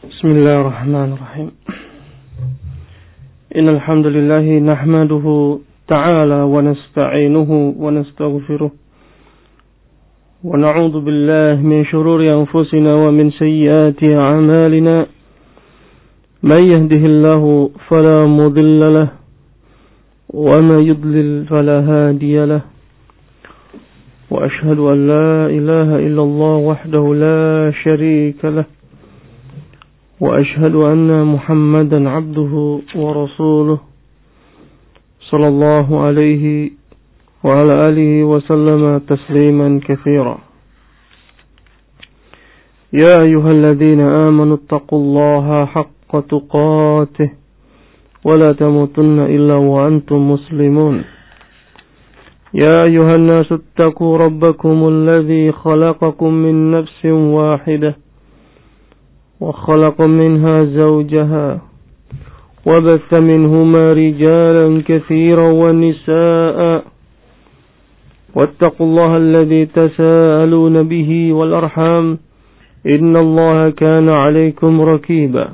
بسم الله الرحمن الرحيم إن الحمد لله نحمده تعالى ونستعينه ونستغفره ونعوذ بالله من شرور أنفسنا ومن سيئات أعمالنا من يهده الله فلا مضل له وما يضلل فلا هادي له وأشهد أن لا إله إلا الله وحده لا شريك له وأشهد أن محمدا عبده ورسوله صلى الله عليه وعلى آله وسلم تسليما كثيرا يا أيها الذين آمنوا اتقوا الله حق تقاته ولا تموتن إلا وأنتم مسلمون يا أيها الناس اتقوا ربكم الذي خلقكم من نفس واحدة وخلق منها زوجها وبث منهما رجالا كثيرا ونساء واتقوا الله الذي تساءلون به والأرحام إن الله كان عليكم رقيبا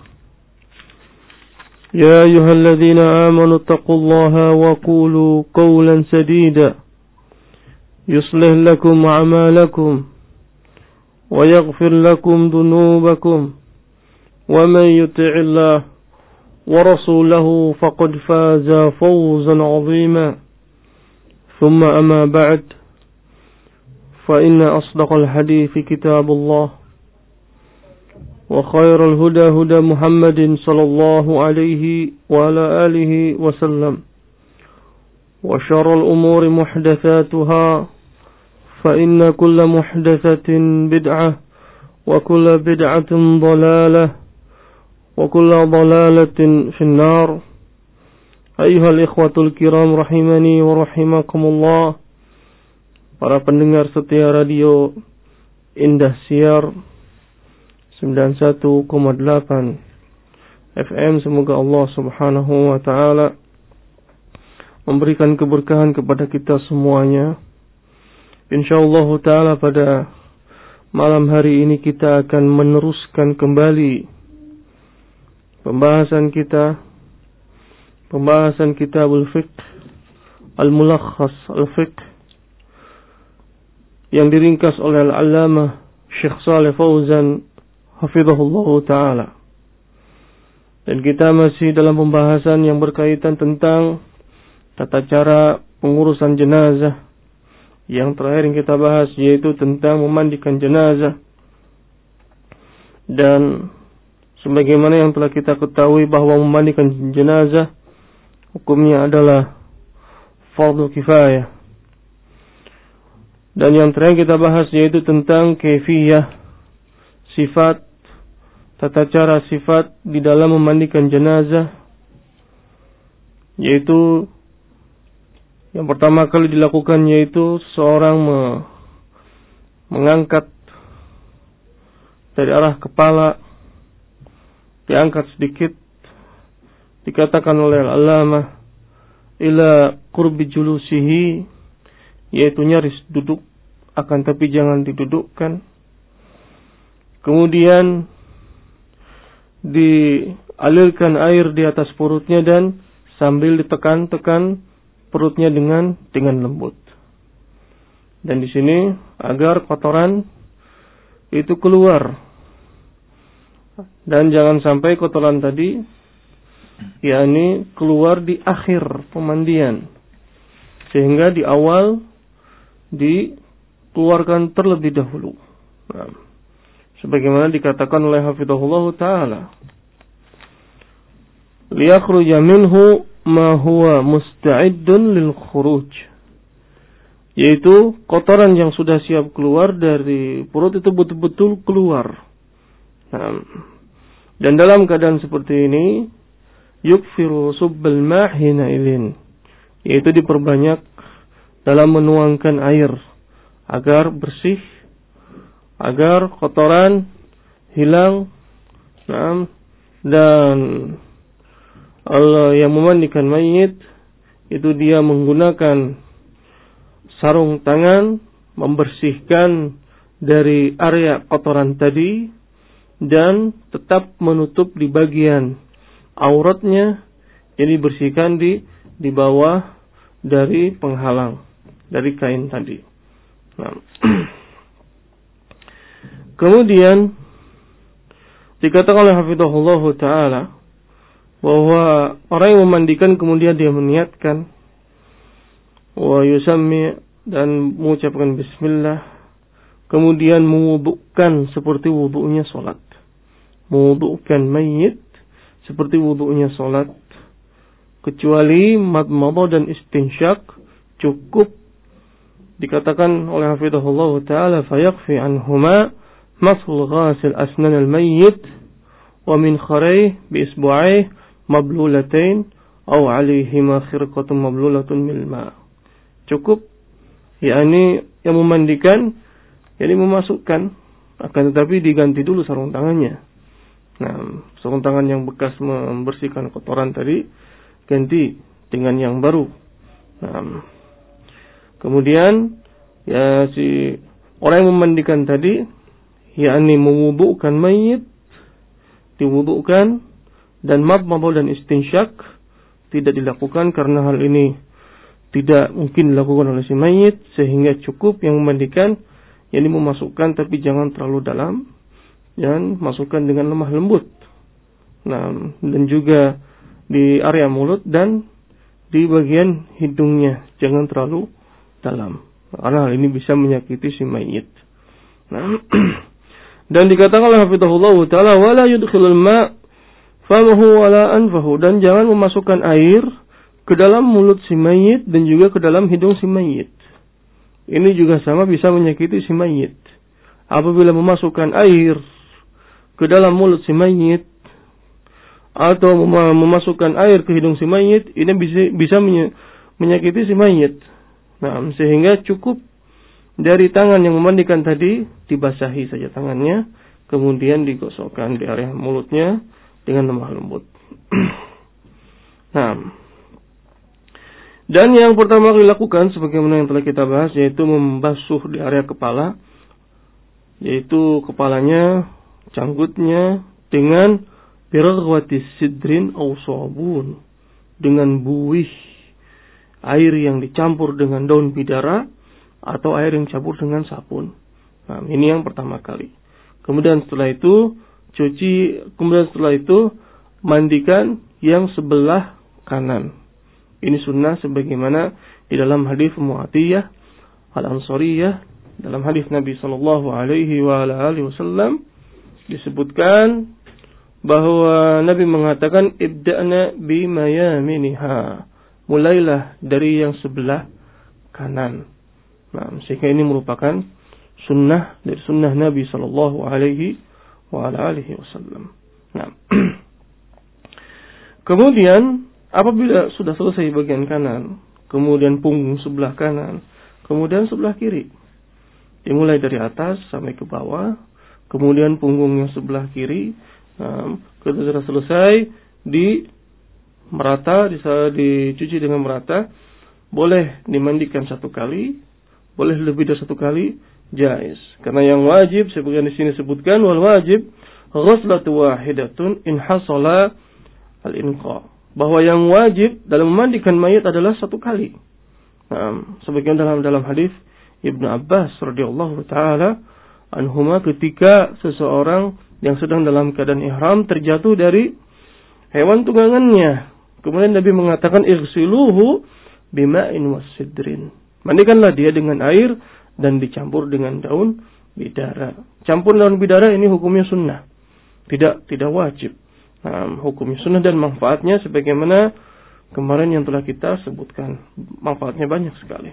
يا أيها الذين آمنوا اتقوا الله وقولوا قولا سديدا يصلح لكم أعمالكم ويغفر لكم ذنوبكم ومن يطع الله ورسوله فقد فاز فوزا عظيما ثم أما بعد فإن أصدق الحديث كتاب الله وخير الهدى هدى محمد صلى الله عليه وعلى آله وسلم وشر الأمور محدثاتها فإن كل محدثة بدعة وكل بدعة ضلالة وكل ضلالة في النار أيها الإخوة الكرام rahimani wa rahimakumullah. Para pendengar setia radio Indah Siar 91,8 FM, semoga Allah Subhanahu wa taala memberikan keberkahan kepada kita semuanya. Insyaallah taala pada malam hari ini kita akan meneruskan kembali pembahasan Kitabul Fiqh Al-Mulakhas Al-Fiqh yang diringkas oleh Al-Allamah Syekh Shalih Fauzan hafizahullah taala. Dan kita masih dalam pembahasan yang berkaitan tentang tata cara pengurusan jenazah. Yang terakhir yang kita bahas yaitu tentang memandikan jenazah. Dan sebagaimana yang telah kita ketahui bahwa memandikan jenazah hukumnya adalah fardu kifayah. Dan yang terakhir kita bahas yaitu tentang kaifiyah, sifat, tata cara sifat di dalam memandikan jenazah, yaitu yang pertama kali dilakukan yaitu seorang mengangkat dari arah kepala, diangkat sedikit, dikatakan oleh al-allamah ila qurbi julusihi, yaitu nyaris duduk, akan tapi jangan didudukkan. Kemudian dialirkan air di atas perutnya dan sambil ditekan-tekan perutnya dengan lembut. Dan di sini agar kotoran itu keluar. Dan jangan sampai kotoran tadi yakni keluar di akhir pemandian, sehingga di awal dikeluarkan terlebih dahulu. Nah, sebagaimana dikatakan oleh hafizahullah taala, liyakhruja minhu ma huwa musta'iddun lil khuruj, yaitu kotoran yang sudah siap keluar dari perut itu betul-betul keluar. Nah, dan dalam keadaan seperti ini yukfiru subbal ma'hina ilin, yaitu diperbanyak dalam menuangkan air agar bersih, agar kotoran hilang. Nah, dan Allah yang memandikan mayit itu dia menggunakan sarung tangan membersihkan dari area kotoran tadi dan tetap menutup di bagian auratnya, jadi bersihkan di bawah dari penghalang dari kain tadi. Nah. Kemudian dikatakan oleh hafizahullah taala bahwa orang yang memandikan kemudian dia meniatkan wa yusammi dan mengucapkan bismillah, kemudian mewudukkan seperti wuduknya salat. Mewudukkan mayit seperti wuduknya salat, kecuali madmadah dan istinsyak cukup. Dikatakan oleh hafizahullah taala fayakfi anhuma masul ghasil asnan al-mayyit wa min kharayh bi isbu'ayh mablulatain aw 'alayhima khirqatun mablulatun mil ma'. Cukup, yakni yang memandikan yakni memasukkan, akan tetapi diganti dulu sarung tangannya. Nah, sarung tangan yang bekas membersihkan kotoran tadi ganti dengan yang baru. Nah, kemudian ya si orang yang memandikan tadi yakni mewudukkan mayit, diwudukkan, dan madmadah dan istinsyak tidak dilakukan karena hal ini tidak mungkin dilakukan oleh si mayit, sehingga cukup yang memandikan yakni memasukkan tapi jangan terlalu dalam, dan masukkan dengan lemah lembut. Nah, dan juga di area mulut dan di bagian hidungnya jangan terlalu dalam, karena hal ini bisa menyakiti si mayit. Nah, dan dikatakan oleh hafizahullah taala wala yudkhilul ma' famahu wala anfahu, dan jangan memasukkan air ke dalam mulut si mayit dan juga ke dalam hidung si mayit. Ini juga sama bisa menyakiti si mayit. Apabila memasukkan air ke dalam mulut si mayit atau memasukkan air ke hidung si mayit, ini bisa menyakiti si mayit. Nah, sehingga cukup dari tangan yang memandikan tadi dibasahi saja tangannya, kemudian digosokkan di area mulutnya dengan lemah lembut. Nah, dan yang pertama kali dilakukan sebagaimana yang telah kita bahas, yaitu membasuh di area kepala, yaitu kepalanya, canggutnya dengan biraghwatis sidrin aw sabun, dengan buih air yang dicampur dengan daun bidara atau air yang dicampur dengan sabun. Nah, ini yang pertama kali. Kemudian setelah itu setelah itu mandikan yang sebelah kanan. Ini sunnah sebagaimana di dalam hadis Mu'atiyah Al-Ansariyah, dalam hadis Nabi sallallahu alaihi wasallam disebutkan bahwa Nabi mengatakan ibda'na bimayaminiha, mulailah dari yang sebelah kanan. Nah, sehingga ini merupakan sunnah dari sunnah Nabi sallallahu alaihi wasallam. Nah, kemudian apabila sudah selesai bagian kanan, kemudian punggung sebelah kanan, kemudian sebelah kiri, dimulai dari atas sampai ke bawah, kemudian punggungnya sebelah kiri. Nah, ketika sudah selesai dicuci dengan merata, boleh dimandikan satu kali, boleh lebih dari satu kali, jaiz. Karena yang wajib sebagaimana di sini sebutkan, wal wajib ghuslatu wahidatun in hasala al-inqa, bahwa yang wajib dalam memandikan mayit adalah satu kali. Nah, sebagaimana dalam hadis Ibnu Abbas radhiyallahu taala anhuma, ketika seseorang yang sedang dalam keadaan ihram terjatuh dari hewan tunggangannya, kemudian Nabi mengatakan igsiluhu bima'in wasidrin, mandikanlah dia dengan air dan dicampur dengan daun bidara. Campur daun bidara ini hukumnya sunnah, tidak wajib. Nah, hukumnya sunnah dan manfaatnya sebagaimana kemarin yang telah kita sebutkan, manfaatnya banyak sekali.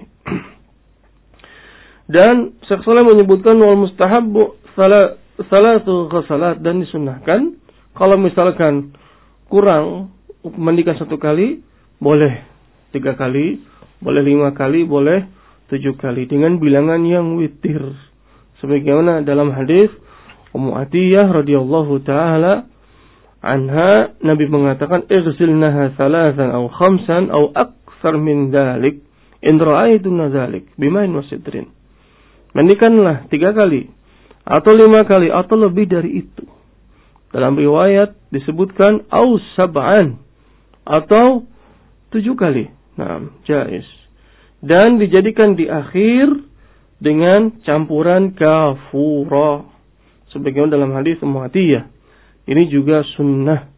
Dan Syekh Shalih menyebutkan wal mustahabbu salatu ghasalat, dan disunnahkan kalau misalkan kurang mandikan satu kali, boleh 3 kali, boleh 5 kali, boleh 7 kali dengan bilangan yang witir. Sebagaimana dalam hadis Ummu Atiyah radhiyallahu taala anha, Nabi mengatakan igsilnaha 3 aw 5 aw aktsar min dzalik in ra'aytun dzalik bima'in wasidrin. Mandikanlah 3 kali atau 5 kali atau lebih dari itu Dalam riwayat disebutkan au sab'an, atau 7 kali. Nah, jaiz. Dan dijadikan di akhir dengan campuran kafura, sebagaimana dalam hadis Mu'atiyah. Ini juga sunnah.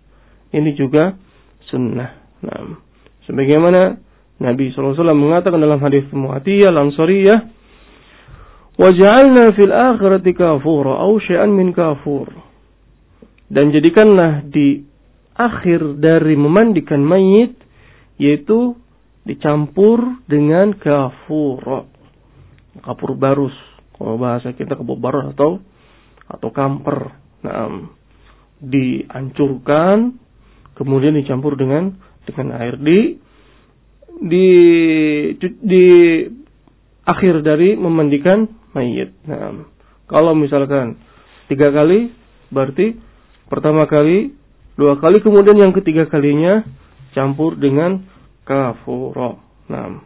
Nah, sebagaimana Nabi SAW mengatakan dalam hadis Mu'atiyah Al-Ansariyah, "Waj'alna fil akhirati kafura aw syai'an min kafur." Dan jadikanlah di akhir dari memandikan mayit, yaitu dicampur dengan kafura. Kapur barus, kalau bahasa kita kapur barus atau kamper. Nah, dihancurkan, kemudian dicampur dengan air di akhir dari memandikan mayit. Nah, kalau misalkan 3 kali, berarti pertama kali, 2 kali, kemudian yang ketiga kalinya campur dengan kafura. Nah,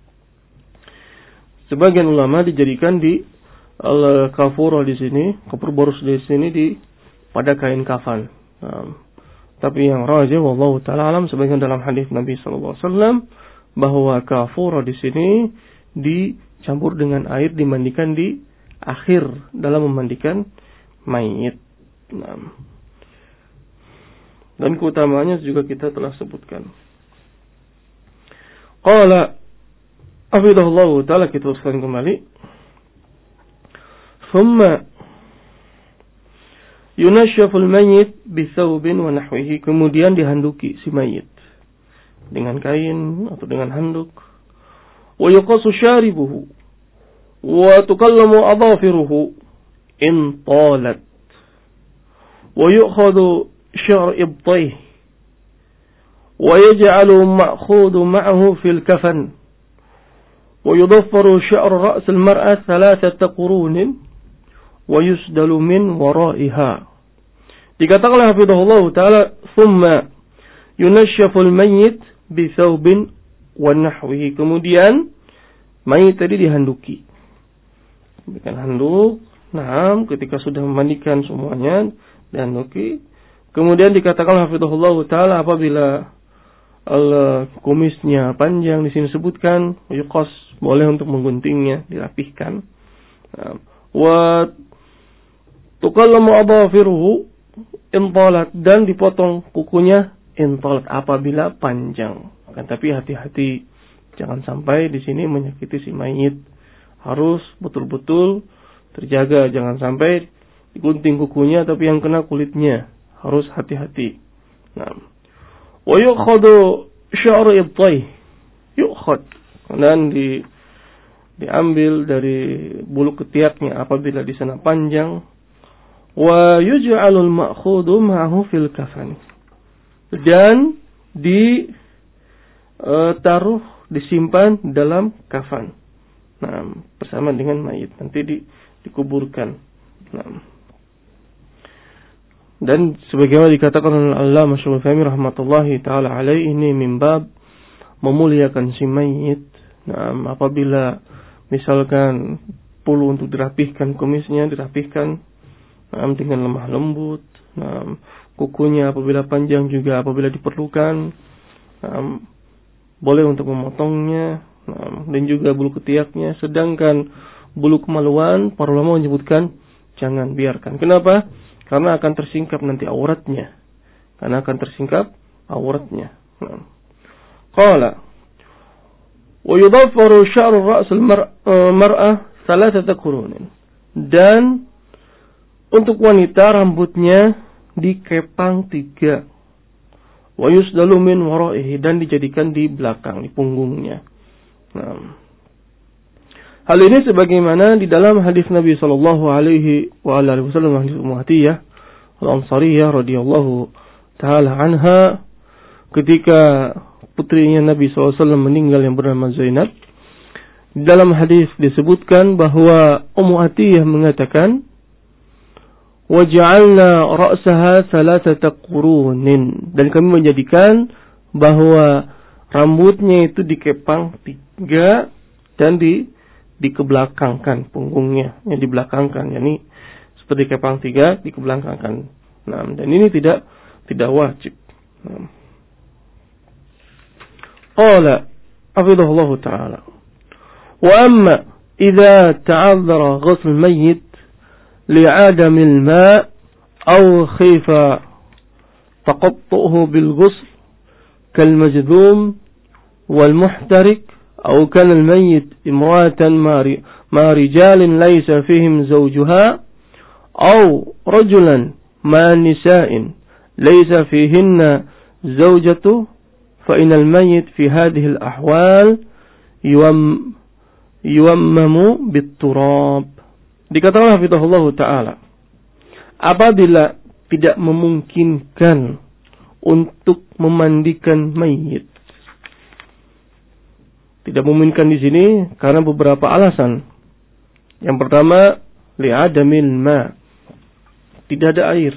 sebagian ulama dijadikan di kafura di sini, kapur barus di sini pada kain kafan. Nah, tapi yang rajih wallahu taala alam, sebagian dalam hadis Nabi sallallahu alaihi wasallam, bahwa kafura di sini dicampur dengan air, dimandikan di akhir dalam memandikan mayit. Nah, dan keutamaannya juga kita telah sebutkan. Qala hafidhahullahu taala, kita teruskan kembali. Thumma yunashshaful mayyit bi thawbin wa nahwihi, kemudian dihanduki si mayit dengan kain atau dengan handuk. Wa yuqasu syaribuhu wa tukallamu adhafiruhu in talat. Wa yu'khadhu syar' ibtayh wa yaj'alu ma'khudhu ma'ahu fil kafan. Wa yudaffaru syar' ra's al-mar'a thalathata qurunin wa yusdalu min wara'iha. Dikatakan hafizahullah taala, thumma yunashshaful mayyit bi thawbin wa nahwihi, kemudian mayit tadi dihanduki. Berikan handuk. Nah, ketika sudah memandikan semuanya dihanduki. Kemudian dikatakan hafizahullah taala, apabila kumisnya panjang, di sini sebutkan yuqas, boleh untuk mengguntingnya, dirapihkan. Wa tukallamu adhafiruhu intalat, dan dipotong kukunya intalat apabila panjang. Tapi hati-hati, jangan sampai di sini menyakiti si mayit. Harus betul-betul terjaga, jangan sampai digunting kukunya tapi yang kena kulitnya. Harus hati-hati. Nah, wa yu'khadhu sya'ru ibtayh, yu'khad, dan diambil dari bulu ketiaknya apabila di sana panjang. Wa yuj'alul ma'khudhu ma'ahu fil kafan, dan ditaruh, disimpan dalam kafan. Nah, bersama dengan mayit, nanti dikuburkan. Nah, dan sebagaimana dikatakan oleh Allamah Syaikhul Utsaimin rahmatullahi taala alaihi, ini min bab memuliakan si mayit. Nah, apabila misalkan perlu untuk dirapihkan kumisnya, dirapihkan dengan lemah lembut. Nah, kukunya apabila panjang juga apabila diperlukan, boleh untuk memotongnya. Nah, dan juga bulu ketiaknya. Sedangkan bulu kemaluan, para ulama menyebutkan jangan, biarkan. Kenapa? Karena akan tersingkap nanti auratnya. Nah, qala wa yudaffaru sya'ru ra's al-mar'ah thalathata qurunin, dan untuk wanita rambutnya dikepang 3. Wa yusdalu min wara'ihi, dan dijadikan di belakang, di punggungnya. Nah, hal ini sebagaimana di dalam hadis Nabi sallallahu alaihi wasallam, hadis Mu'atiyah Al-Ansariyah radhiyallahu taala anha, ketika putrinya Nabi SAW meninggal yang bernama Zainab. Di dalam hadis disebutkan bahwa Ummu Atiyah mengatakan, waja'alna ra'saha thalathata qurunin, dan kami menjadikan bahwa rambutnya itu dikepang 3 dan dikebelakangkan punggungnya, yang dibelakangkan, yakni seperti kepang 3 dikebelakangkan. Nah, dan ini tidak wajib. Nah. Qala hafidhahullah ta'ala. Wa amma idza ta'azzara ghusl mayyit li'adam al-ma' aw khifa taqattuhu bil ghusl kal majdhum wal muhtarik aw kana al-mayyit imra'atan ma rijalin laysa fihim zawjuha aw rajulan ma nisa'in laysa fihinna zawjatu fa inal mayyit fi hadhihi al-ahwal yuwammamu bit-turab. Dikatakan hafizahullah ta'ala, apabila tidak memungkinkan untuk memandikan mayit. Tidak memungkinkan di sini karena beberapa alasan. Yang pertama, li'adamil ma. Tidak ada air.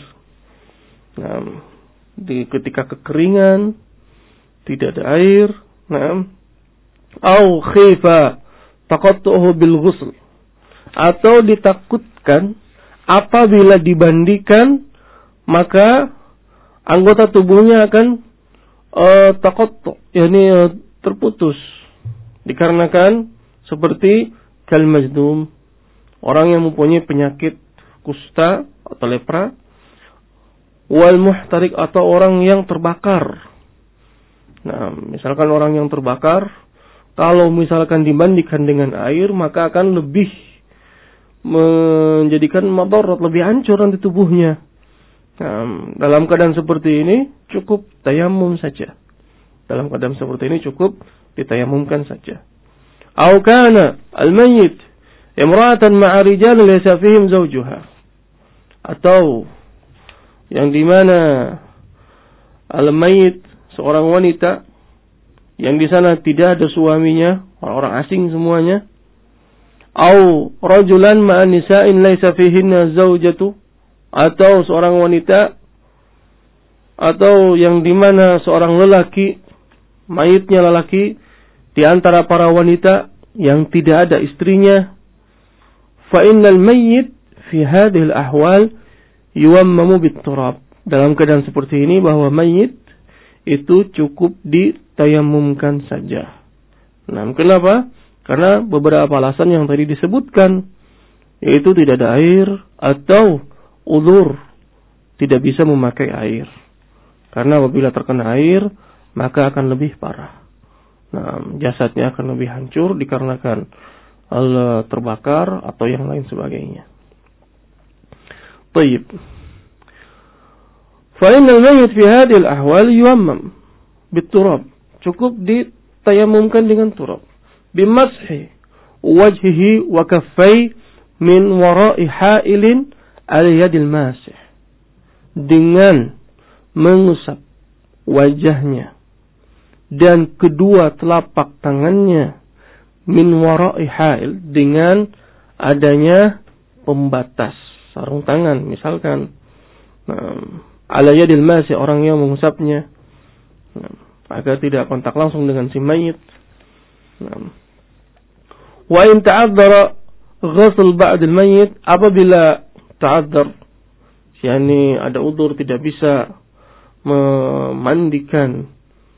Nah, ketika kekeringan, tidak ada air. Nah, au khifa taqattuhu bil ghusl. Atau ditakutkan apabila dibandikan maka anggota tubuhnya akan taqattu, yakni terputus. Dikarenakan seperti kal majdum, orang yang mempunyai penyakit kusta atau lepra, wal muhtarik atau orang yang terbakar. Nah, misalkan orang yang terbakar, kalau misalkan dimandikan dengan air, maka akan lebih menjadikan madarat, lebih hancur nanti tubuhnya. Nah, dalam keadaan seperti ini cukup tayamum saja. Dalam keadaan seperti ini cukup ditayamumkan saja. Au kana al-mayyit imra'atan ma'a rijalin laysa fihim zawjuha. Atau yang dimana al-mayyit seorang wanita yang di sana tidak ada suaminya, orang-orang asing semuanya. Au rajulan ma'a nisa'in laysa fihinna zawjatu, atau seorang wanita atau yang dimana seorang lelaki, mayitnya lelaki di antara para wanita yang tidak ada istrinya. Fa innal mayyit fi hadhihi al-ahwal yuwammamu bit-turab. Dalam keadaan seperti ini bahwa mayit itu cukup ditayamumkan saja. Nah, kenapa? Karena beberapa alasan yang tadi disebutkan, yaitu tidak ada air atau udzur, tidak bisa memakai air. Karena apabila terkena air, maka akan lebih parah. Nah, jasadnya akan lebih hancur dikarenakan terbakar atau yang lain sebagainya. Baik. Fa innal mayyit fi hadhihi al-ahwal yuwammam bit-turab. Cukup ditayamumkan dengan turab. Bimashi wajhihi wa kaffai min wara'i ha'ilin al-yadil masih. Dengan mengusap wajahnya dan kedua telapak tangannya min wara'i ha'il, dengan adanya pembatas sarung tangan, misalkan ala yadil masih, orang yang mengusapnya agar tidak kontak langsung dengan si mayit. Wa in ta'azzara ghusl ba'd al-mayyit, apabila ta'azzar, yakni ada udzur tidak bisa memandikan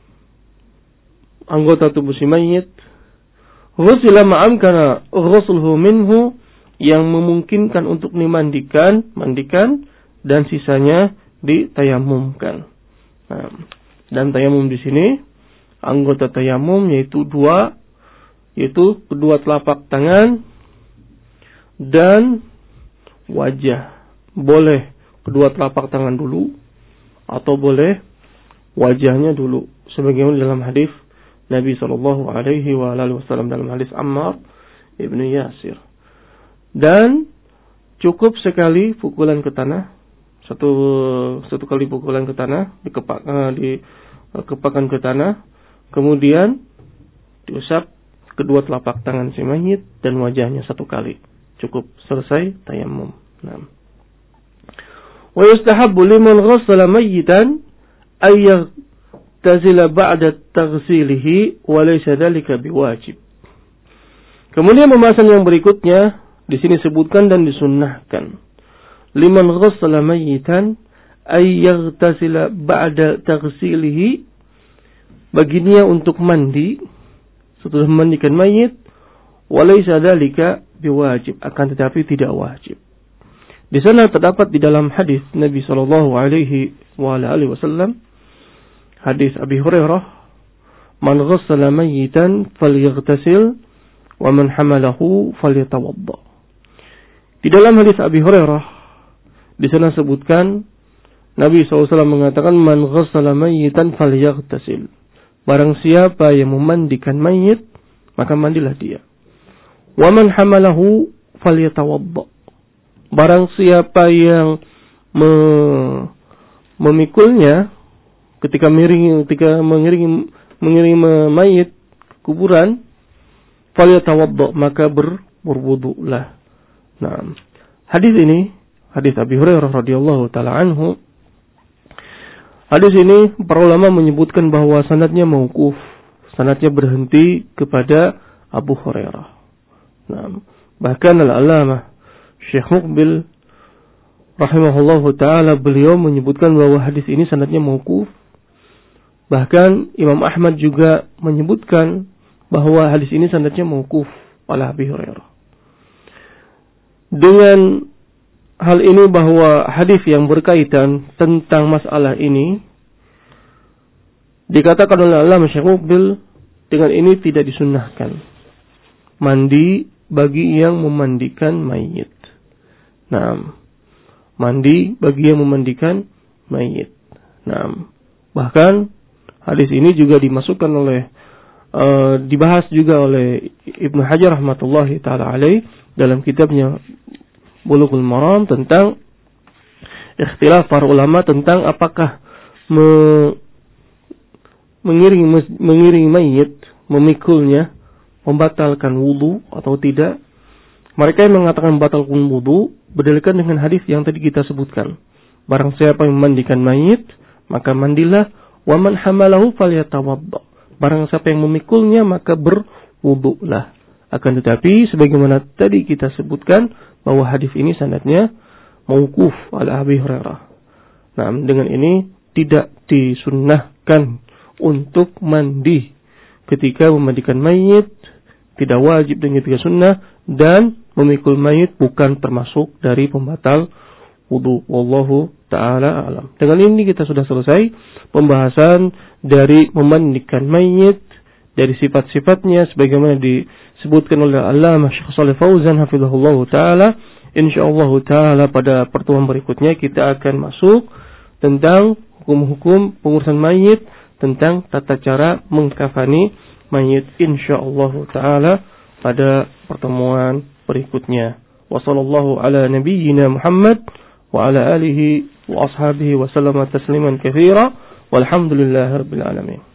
anggota tubuh si mayit, ghusila ma'amkana ghusluhu minhu, yang memungkinkan untuk dimandikan, dan sisanya ditayamumkan. Nah, dan tayamum di sini anggota tayamum yaitu dua, yaitu kedua telapak tangan dan wajah. Boleh kedua telapak tangan dulu atau boleh wajahnya dulu, sebagaimana dalam hadis Nabi SAW dalam hadis Ammar ibnu Yasir. Dan cukup sekali pukulan ke tanah, satu kali pukulan ke tanah, dikepakkan ke tanah, kemudian diusap kedua telapak tangan si mayit dan wajahnya satu kali, cukup, selesai tayamum. Nah. Wa yustahabbu liman ghassala mayyitan ay tazila ba'da taghsilihi wa laysa dhalika biwajib. Kemudian pembahasan yang berikutnya di sini sebutkan dan disunnahkan. Liman ghassala mayyitan ay yaghtasila ba'da taghsilihi, baginya untuk mandi setelah memandikan mayit, walaysa dzalika biwajib, akan tetapi tidak wajib. Di sana terdapat di dalam hadis Nabi sallallahu alaihi wasallam, hadis Abi Hurairah, man ghassala mayyitan falyaghtasil wa man hamalahu falyatawadda. Di dalam hadis Abi Hurairah di sana sebutkan Nabi SAW mengatakan man ghassala mayyitan falyaghtasil. Barang siapa yang memandikan mayit, maka mandilah dia. Wa man hamalahu falyatawadda. Barang siapa yang memikulnya ketika mengiringi mayit kuburan, falyatawadda, maka berwudulah. Nah, hadis ini, hadis Abi Hurairah radhiyallahu taala anhu, hadis ini para ulama menyebutkan bahwa sanadnya mauquf, sanadnya berhenti kepada Abu Hurairah. Nah, bahkan al-Allamah Syekh Muqbil rahimahullahu taala, beliau menyebutkan bahwa hadis ini sanadnya mauquf. Bahkan Imam Ahmad juga menyebutkan bahwa hadis ini sanadnya mauquf oleh Abi Hurairah. Dengan hal ini bahwa hadis yang berkaitan tentang masalah ini dikatakan oleh Allamah Syekh Muqbil, dengan ini tidak disunnahkan mandi bagi yang memandikan mayit. Nah, mandi bagi yang memandikan mayit. Nah, bahkan hadis ini juga dimasukkan oleh dibahas juga oleh Ibnu Hajar rahmatullahi taala alaih dalam kitabnya Bulughul Maram tentang ikhtilaf para ulama tentang apakah mengiringi mayit, memikulnya, membatalkan wudu atau tidak. Mereka yang mengatakan membatalkan wudu berdalilkan dengan hadis yang tadi kita sebutkan. Barang siapa yang memandikan mayit, maka mandilah. Wa man hamalahu falyatawadda. Barang siapa yang memikulnya, maka berwudulah. Akan tetapi sebagaimana tadi kita sebutkan bahwa hadis ini sanadnya mauquf ala Abi Hurairah. Nah, dengan ini tidak disunnahkan untuk mandi ketika memandikan mayit, tidak wajib dan tidak sunnah, dan memikul mayit bukan termasuk dari pembatal wudu. Wallahu ta'ala alam. Dengan ini kita sudah selesai pembahasan dari memandikan mayit, dari sifat-sifatnya sebagaimana disebutkan oleh Allamah Syekh Shalih Fauzan hafizahullah taala. Insyaallah taala pada pertemuan berikutnya kita akan masuk tentang hukum-hukum pengurusan mayit, tentang tata cara mengkafani mayit, insyaallah taala pada pertemuan berikutnya. Wassallallahu ala nabiyyina Muhammad wa ala alihi wa ashabihi wa sallama tasliman katsira walhamdulillahirabbil alamin.